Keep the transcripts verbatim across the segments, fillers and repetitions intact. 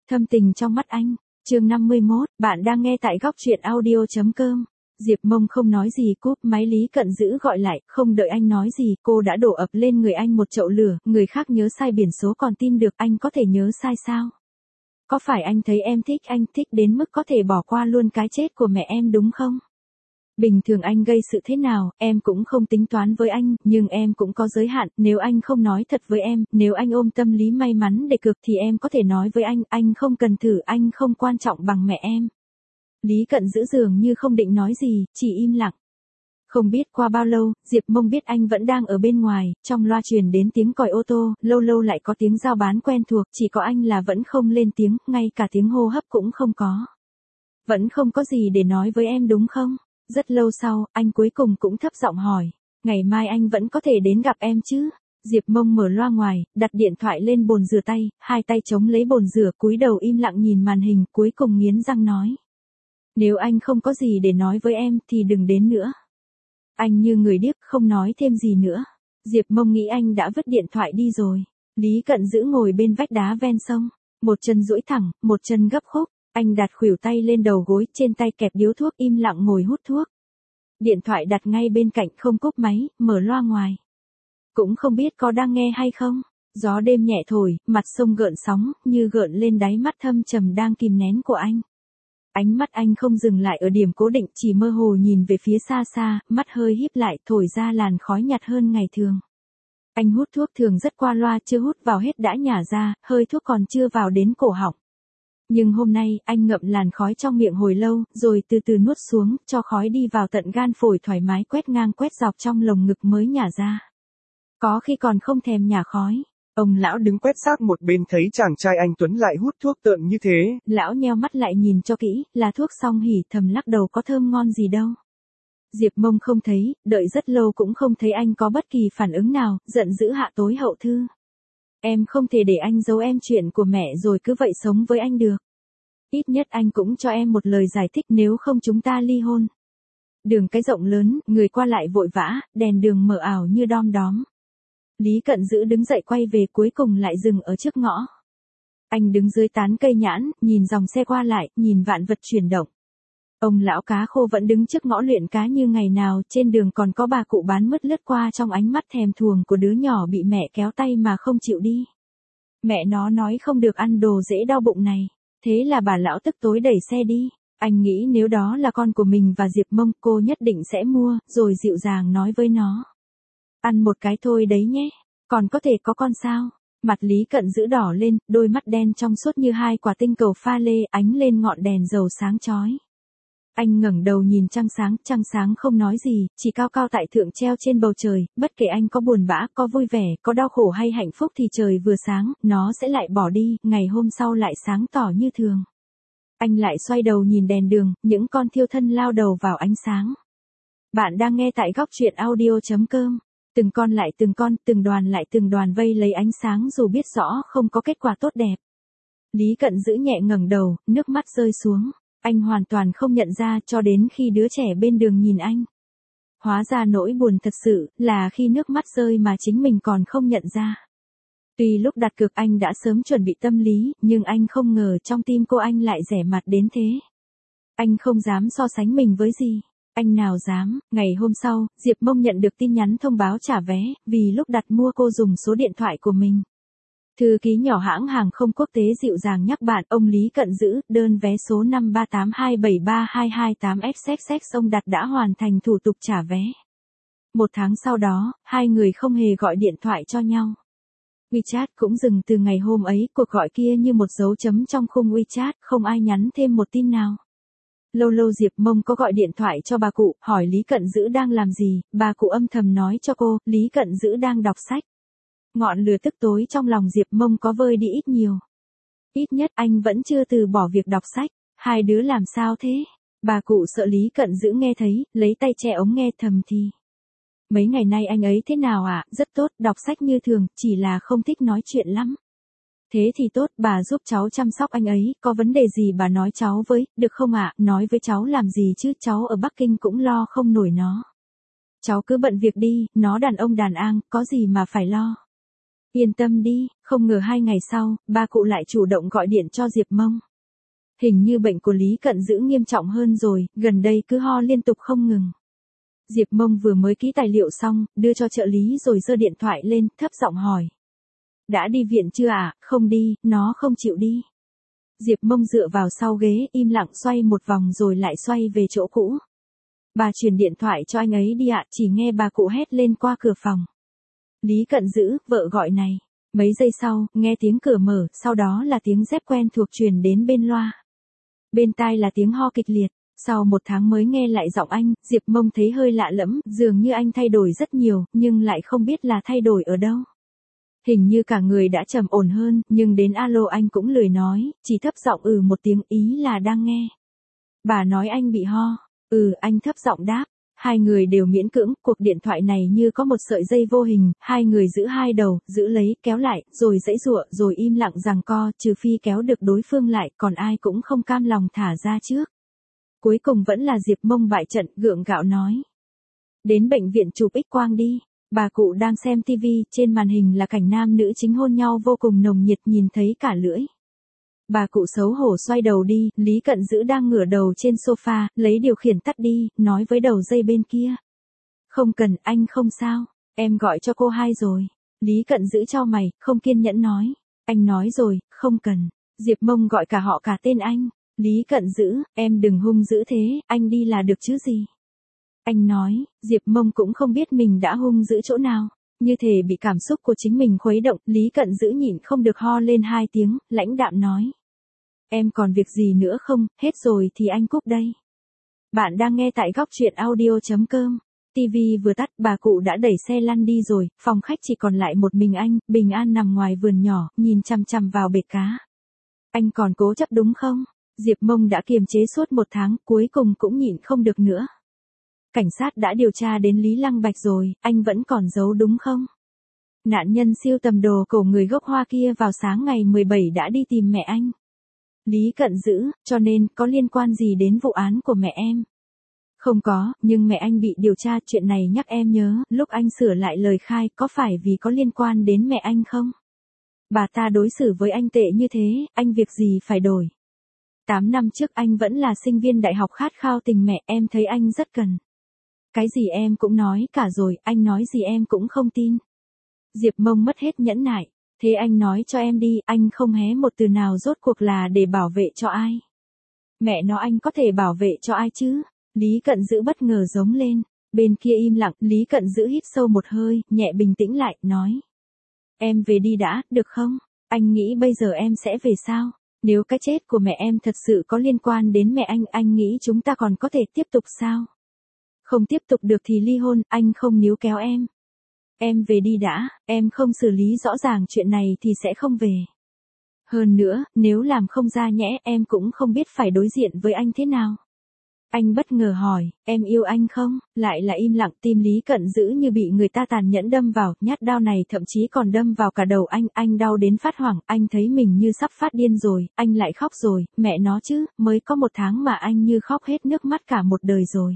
Thâm tình trong mắt anh. Chương năm mươi mốt, bạn đang nghe tại góc truyện audio chấm com. Diệp Mông không nói gì, cúp máy. Lý Cận Dữ gọi lại, không đợi anh nói gì, cô đã đổ ập lên người anh một chậu lửa. Người khác nhớ sai biển số còn tin được, anh có thể nhớ sai sao? Có phải anh thấy em thích anh, thích đến mức có thể bỏ qua luôn cái chết của mẹ em đúng không? Bình thường anh gây sự thế nào, em cũng không tính toán với anh, nhưng em cũng có giới hạn, nếu anh không nói thật với em, nếu anh ôm tâm lý may mắn để cược thì em có thể nói với anh, anh không cần thử, anh không quan trọng bằng mẹ em. Lý Cận Dữ dường như không định nói gì, chỉ im lặng. Không biết qua bao lâu, Diệp Mông biết anh vẫn đang ở bên ngoài, trong loa truyền đến tiếng còi ô tô, lâu lâu lại có tiếng giao bán quen thuộc, chỉ có anh là vẫn không lên tiếng, ngay cả tiếng hô hấp cũng không có. Vẫn không có gì để nói với em đúng không? Rất lâu sau, anh cuối cùng cũng thấp giọng hỏi, ngày mai anh vẫn có thể đến gặp em chứ? Diệp Mông mở loa ngoài, đặt điện thoại lên bồn rửa tay, hai tay chống lấy bồn rửa, cúi đầu im lặng nhìn màn hình, cuối cùng nghiến răng nói. Nếu anh không có gì để nói với em thì đừng đến nữa. Anh như người điếc không nói thêm gì nữa. Diệp Mông nghĩ anh đã vứt điện thoại đi rồi. Lý Cận Dữ ngồi bên vách đá ven sông, một chân duỗi thẳng, một chân gấp khúc. Anh đặt khuỷu tay lên đầu gối, trên tay kẹp điếu thuốc, im lặng ngồi hút thuốc. Điện thoại đặt ngay bên cạnh, không cúp máy, mở loa ngoài. Cũng không biết có đang nghe hay không. Gió đêm nhẹ thổi, mặt sông gợn sóng, như gợn lên đáy mắt thâm trầm đang kìm nén của anh. Ánh mắt anh không dừng lại ở điểm cố định, chỉ mơ hồ nhìn về phía xa xa, mắt hơi híp lại, thổi ra làn khói nhạt hơn ngày thường. Anh hút thuốc thường rất qua loa, chưa hút vào hết đã nhả ra, hơi thuốc còn chưa vào đến cổ họng. Nhưng hôm nay, anh ngậm làn khói trong miệng hồi lâu, rồi từ từ nuốt xuống, cho khói đi vào tận gan phổi, thoải mái quét ngang quét dọc trong lồng ngực mới nhả ra. Có khi còn không thèm nhả khói. Ông lão đứng quét sát một bên thấy chàng trai anh Tuấn lại hút thuốc tợn như thế. Lão nheo mắt lại nhìn cho kỹ, là thuốc xong hỉ thầm lắc đầu, có thơm ngon gì đâu. Diệp Mông không thấy, đợi rất lâu cũng không thấy anh có bất kỳ phản ứng nào, giận dữ hạ tối hậu thư. Em không thể để anh giấu em chuyện của mẹ rồi cứ vậy sống với anh được. Ít nhất anh cũng cho em một lời giải thích, nếu không chúng ta ly hôn. Đường cái rộng lớn, người qua lại vội vã, đèn đường mờ ảo như đom đóm. Lý Cận Dữ đứng dậy quay về, cuối cùng lại dừng ở trước ngõ. Anh đứng dưới tán cây nhãn, nhìn dòng xe qua lại, nhìn vạn vật chuyển động. Ông lão cá khô vẫn đứng trước ngõ luyện cá như ngày nào, trên đường còn có bà cụ bán mứt lướt qua trong ánh mắt thèm thuồng của đứa nhỏ bị mẹ kéo tay mà không chịu đi. Mẹ nó nói không được ăn đồ dễ đau bụng này, thế là bà lão tức tối đẩy xe đi. Anh nghĩ nếu đó là con của mình và Diệp Mông, cô nhất định sẽ mua, rồi dịu dàng nói với nó. Ăn một cái thôi đấy nhé, còn có thể có con sao? Mặt Lý Cận Dữ đỏ lên, đôi mắt đen trong suốt như hai quả tinh cầu pha lê ánh lên ngọn đèn dầu sáng chói. Anh ngẩng đầu nhìn trăng sáng, trăng sáng không nói gì, chỉ cao cao tại thượng treo trên bầu trời, bất kể anh có buồn bã, có vui vẻ, có đau khổ hay hạnh phúc thì trời vừa sáng, nó sẽ lại bỏ đi, ngày hôm sau lại sáng tỏ như thường. Anh lại xoay đầu nhìn đèn đường, những con thiêu thân lao đầu vào ánh sáng. Bạn đang nghe tại góc truyện audio chấm com. Từng con lại từng con, từng đoàn lại từng đoàn vây lấy ánh sáng dù biết rõ không có kết quả tốt đẹp. Lý Cận Dữ nhẹ ngẩng đầu, nước mắt rơi xuống. Anh hoàn toàn không nhận ra cho đến khi đứa trẻ bên đường nhìn anh. Hóa ra nỗi buồn thật sự là khi nước mắt rơi mà chính mình còn không nhận ra. Tuy lúc đặt cược anh đã sớm chuẩn bị tâm lý, nhưng anh không ngờ trong tim cô anh lại rẻ mặt đến thế. Anh không dám so sánh mình với gì. Anh nào dám. Ngày hôm sau, Diệp Mông nhận được tin nhắn thông báo trả vé, vì lúc đặt mua cô dùng số điện thoại của mình. Thư ký nhỏ hãng hàng không quốc tế dịu dàng nhắc bạn, ông Lý Cận Dữ, đơn vé số năm ba tám hai bảy ba hai hai tám X X X ông đặt đã hoàn thành thủ tục trả vé. Một tháng sau đó, hai người không hề gọi điện thoại cho nhau. WeChat cũng dừng từ ngày hôm ấy, cuộc gọi kia như một dấu chấm trong khung WeChat, không ai nhắn thêm một tin nào. Lâu lâu Diệp Mông có gọi điện thoại cho bà cụ, hỏi Lý Cận Dữ đang làm gì, bà cụ âm thầm nói cho cô, Lý Cận Dữ đang đọc sách. Ngọn lửa tức tối trong lòng Diệp Mông có vơi đi ít nhiều. Ít nhất anh vẫn chưa từ bỏ việc đọc sách. Hai đứa làm sao thế? Bà cụ sợ Lý Cận Dữ nghe thấy, lấy tay che ống nghe thầm thì. Mấy ngày nay anh ấy thế nào ạ? À? Rất tốt, đọc sách như thường, chỉ là không thích nói chuyện lắm. Thế thì tốt, bà giúp cháu chăm sóc anh ấy, có vấn đề gì bà nói cháu với, được không ạ? À? Nói với cháu làm gì chứ, cháu ở Bắc Kinh cũng lo không nổi nó. Cháu cứ bận việc đi, nó đàn ông đàn an, có gì mà phải lo. Yên tâm đi, không ngờ hai ngày sau, bà cụ lại chủ động gọi điện cho Diệp Mông. Hình như bệnh của Lý Cận Dữ nghiêm trọng hơn rồi, gần đây cứ ho liên tục không ngừng. Diệp Mông vừa mới ký tài liệu xong, đưa cho trợ lý rồi giơ điện thoại lên, thấp giọng hỏi. Đã đi viện chưa à? Không đi, nó không chịu đi. Diệp Mông dựa vào sau ghế, im lặng xoay một vòng rồi lại xoay về chỗ cũ. Bà truyền điện thoại cho anh ấy đi ạ, chỉ nghe bà cụ hét lên qua cửa phòng. Lý Cận Dữ, vợ gọi này. Mấy giây sau, nghe tiếng cửa mở, sau đó là tiếng dép quen thuộc truyền đến bên loa. Bên tai là tiếng ho kịch liệt. Sau một tháng mới nghe lại giọng anh, Diệp Mông thấy hơi lạ lẫm, dường như anh thay đổi rất nhiều, nhưng lại không biết là thay đổi ở đâu. Hình như cả người đã trầm ổn hơn, nhưng đến alo anh cũng lười nói, chỉ thấp giọng ừ một tiếng ý là đang nghe. Bà nói anh bị ho. Ừ, anh thấp giọng đáp. Hai người đều miễn cưỡng, cuộc điện thoại này như có một sợi dây vô hình, hai người giữ hai đầu, giữ lấy, kéo lại, rồi giãy giụa, rồi im lặng giằng co, trừ phi kéo được đối phương lại, còn ai cũng không cam lòng thả ra trước. Cuối cùng vẫn là Diệp Mông bại trận, gượng gạo nói. Đến bệnh viện chụp X quang đi. Bà cụ đang xem tivi, trên màn hình là cảnh nam nữ chính hôn nhau vô cùng nồng nhiệt, nhìn thấy cả lưỡi. Bà cụ xấu hổ xoay đầu đi, Lý Cận Dữ đang ngửa đầu trên sofa, lấy điều khiển tắt đi, nói với đầu dây bên kia. Không cần, anh không sao, em gọi cho cô hai rồi. Lý Cận Dữ chau mày, không kiên nhẫn nói. Anh nói rồi, không cần. Diệp Mông gọi cả họ cả tên anh. Lý Cận Dữ, em đừng hung dữ thế, anh đi là được chứ gì. Anh nói, Diệp Mông cũng không biết mình đã hung dữ chỗ nào. Như thể bị cảm xúc của chính mình khuấy động, Lý Cận Dữ nhịn không được ho lên hai tiếng, lãnh đạm nói. Em còn việc gì nữa không, hết rồi thì anh cúp đây. Bạn đang nghe tại góc truyện audio chấm com. Tivi vừa tắt, bà cụ đã đẩy xe lăn đi rồi, phòng khách chỉ còn lại một mình anh, bình an nằm ngoài vườn nhỏ, nhìn chằm chằm vào bể cá. Anh còn cố chấp đúng không? Diệp Mông đã kiềm chế suốt một tháng, cuối cùng cũng nhịn không được nữa. Cảnh sát đã điều tra đến Lý Lăng Bạch rồi, anh vẫn còn giấu đúng không? Nạn nhân siêu tầm đồ cổ người gốc Hoa kia vào sáng ngày mười bảy đã đi tìm mẹ anh. Lý Cận Dữ, cho nên có liên quan gì đến vụ án của mẹ em? Không có, nhưng mẹ anh bị điều tra, chuyện này nhắc em nhớ, lúc anh sửa lại lời khai có phải vì có liên quan đến mẹ anh không? Bà ta đối xử với anh tệ như thế, anh việc gì phải đổi? Tám năm trước anh vẫn là sinh viên đại học khát khao tình mẹ, em thấy anh rất cần. Cái gì em cũng nói cả rồi, anh nói gì em cũng không tin. Diệp Mông mất hết nhẫn nại. Thế anh nói cho em đi, anh không hé một từ nào rốt cuộc là để bảo vệ cho ai. Mẹ nó anh có thể bảo vệ cho ai chứ? Lý Cận Dữ bất ngờ giống lên. Bên kia im lặng, Lý Cận Dữ hít sâu một hơi, nhẹ bình tĩnh lại, nói. Em về đi đã, được không? Anh nghĩ bây giờ em sẽ về sao? Nếu cái chết của mẹ em thật sự có liên quan đến mẹ anh, anh nghĩ chúng ta còn có thể tiếp tục sao? Không tiếp tục được thì ly hôn, anh không níu kéo em. Em về đi đã, em không xử lý rõ ràng chuyện này thì sẽ không về. Hơn nữa, nếu làm không ra nhẽ, em cũng không biết phải đối diện với anh thế nào. Anh bất ngờ hỏi, em yêu anh không? Lại là im lặng, tim Lý Cận Dữ như bị người ta tàn nhẫn đâm vào, nhát đao này thậm chí còn đâm vào cả đầu anh, anh đau đến phát hoảng, anh thấy mình như sắp phát điên rồi, anh lại khóc rồi, mẹ nó chứ, mới có một tháng mà anh như khóc hết nước mắt cả một đời rồi.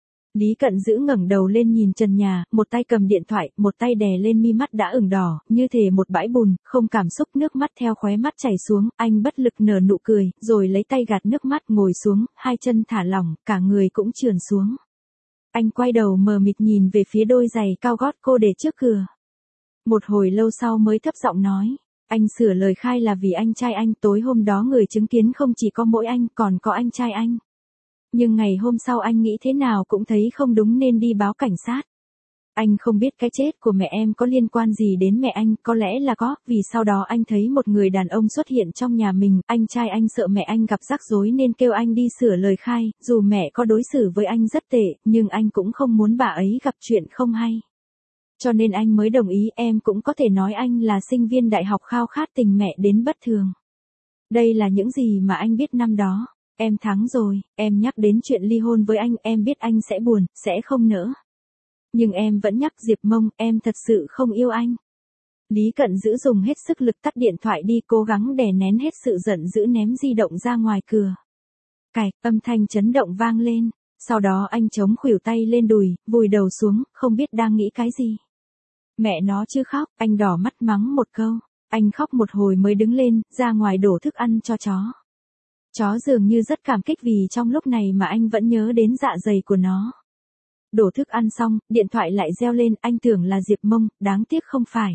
Lý Cận Dữ ngẩng đầu lên nhìn trần nhà, một tay cầm điện thoại, một tay đè lên mi mắt đã ửng đỏ, như thể một bãi bùn, không cảm xúc, nước mắt theo khóe mắt chảy xuống, anh bất lực nở nụ cười, rồi lấy tay gạt nước mắt, ngồi xuống, hai chân thả lỏng, cả người cũng trườn xuống. Anh quay đầu mờ mịt nhìn về phía đôi giày cao gót cô để trước cửa. Một hồi lâu sau mới thấp giọng nói, anh sửa lời khai là vì anh trai anh, tối hôm đó người chứng kiến không chỉ có mỗi anh, còn có anh trai anh. Nhưng ngày hôm sau anh nghĩ thế nào cũng thấy không đúng nên đi báo cảnh sát. Anh không biết cái chết của mẹ em có liên quan gì đến mẹ anh, có lẽ là có, vì sau đó anh thấy một người đàn ông xuất hiện trong nhà mình, anh trai anh sợ mẹ anh gặp rắc rối nên kêu anh đi sửa lời khai, dù mẹ có đối xử với anh rất tệ, nhưng anh cũng không muốn bà ấy gặp chuyện không hay. Cho nên anh mới đồng ý, em cũng có thể nói anh là sinh viên đại học khao khát tình mẹ đến bất thường. Đây là những gì mà anh biết năm đó. Em thắng rồi, em nhắc đến chuyện ly hôn với anh, em biết anh sẽ buồn, sẽ không nỡ. Nhưng em vẫn nhắc Diệp Mông, em thật sự không yêu anh. Lý Cận Dữ dùng hết sức lực tắt điện thoại đi, cố gắng đè nén hết sự giận dữ, ném di động ra ngoài cửa. Cạch, âm thanh chấn động vang lên, sau đó anh chống khuỷu tay lên đùi, vùi đầu xuống, không biết đang nghĩ cái gì. Mẹ nó chứ khóc, anh đỏ mắt mắng một câu. Anh khóc một hồi mới đứng lên, ra ngoài đổ thức ăn cho chó. Chó dường như rất cảm kích vì trong lúc này mà anh vẫn nhớ đến dạ dày của nó. Đổ thức ăn xong, điện thoại lại reo lên, anh tưởng là Diệp Mông, đáng tiếc không phải.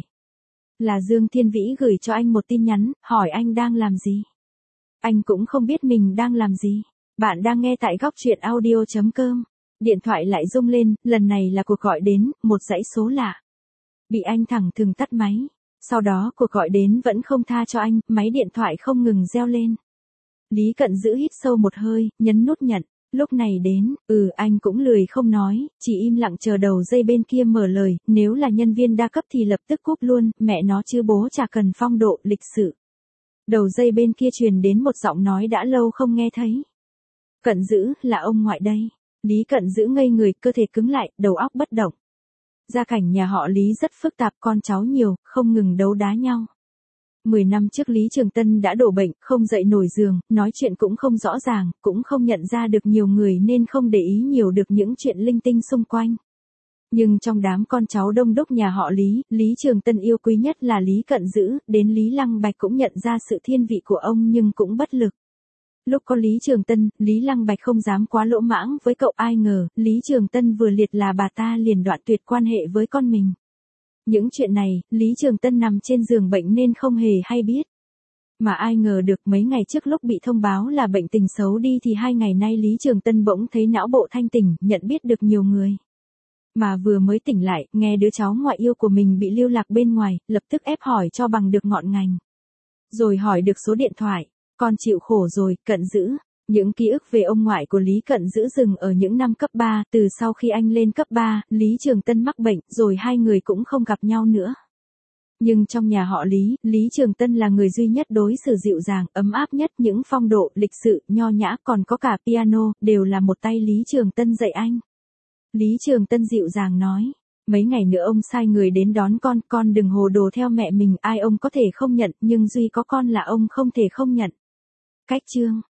Là Dương Thiên Vĩ gửi cho anh một tin nhắn, hỏi anh đang làm gì. Anh cũng không biết mình đang làm gì. Bạn đang nghe tại góc truyện audio chấm com. Điện thoại lại rung lên, lần này là cuộc gọi đến, một dãy số lạ. Bị anh thẳng thừng tắt máy. Sau đó cuộc gọi đến vẫn không tha cho anh, máy điện thoại không ngừng reo lên. Lý Cận Dữ hít sâu một hơi, nhấn nút nhận. Lúc này đến, ừ anh cũng lười không nói, chỉ im lặng chờ đầu dây bên kia mở lời, nếu là nhân viên đa cấp thì lập tức cúp luôn, mẹ nó chứ bố chả cần phong độ, lịch sự. Đầu dây bên kia truyền đến một giọng nói đã lâu không nghe thấy. Cận Dữ, là ông ngoại đây. Lý Cận Dữ ngây người, cơ thể cứng lại, đầu óc bất động. Gia cảnh nhà họ Lý rất phức tạp, con cháu nhiều, không ngừng đấu đá nhau. Mười năm trước Lý Trường Tân đã đổ bệnh, không dậy nổi giường, nói chuyện cũng không rõ ràng, cũng không nhận ra được nhiều người nên không để ý nhiều được những chuyện linh tinh xung quanh. Nhưng trong đám con cháu đông đúc nhà họ Lý, Lý Trường Tân yêu quý nhất là Lý Cận Dữ, đến Lý Lăng Bạch cũng nhận ra sự thiên vị của ông nhưng cũng bất lực. Lúc có Lý Trường Tân, Lý Lăng Bạch không dám quá lỗ mãng với cậu, ai ngờ, Lý Trường Tân vừa liệt là bà ta liền đoạn tuyệt quan hệ với con mình. Những chuyện này, Lý Trường Tân nằm trên giường bệnh nên không hề hay biết. Mà ai ngờ được mấy ngày trước lúc bị thông báo là bệnh tình xấu đi thì hai ngày nay Lý Trường Tân bỗng thấy não bộ thanh tỉnh, nhận biết được nhiều người. Mà vừa mới tỉnh lại, nghe đứa cháu ngoại yêu của mình bị lưu lạc bên ngoài, lập tức ép hỏi cho bằng được ngọn ngành. Rồi hỏi được số điện thoại, con chịu khổ rồi, Cận Dữ. Những ký ức về ông ngoại của Lý Cận Dữ dừng ở những năm cấp ba, từ sau khi anh lên cấp ba, Lý Trường Tân mắc bệnh, rồi hai người cũng không gặp nhau nữa. Nhưng trong nhà họ Lý, Lý Trường Tân là người duy nhất đối xử dịu dàng, ấm áp nhất, những phong độ, lịch sự, nho nhã, còn có cả piano, đều là một tay Lý Trường Tân dạy anh. Lý Trường Tân dịu dàng nói, mấy ngày nữa ông sai người đến đón con, con đừng hồ đồ theo mẹ mình, ai ông có thể không nhận, nhưng duy có con là ông không thể không nhận. Cách chương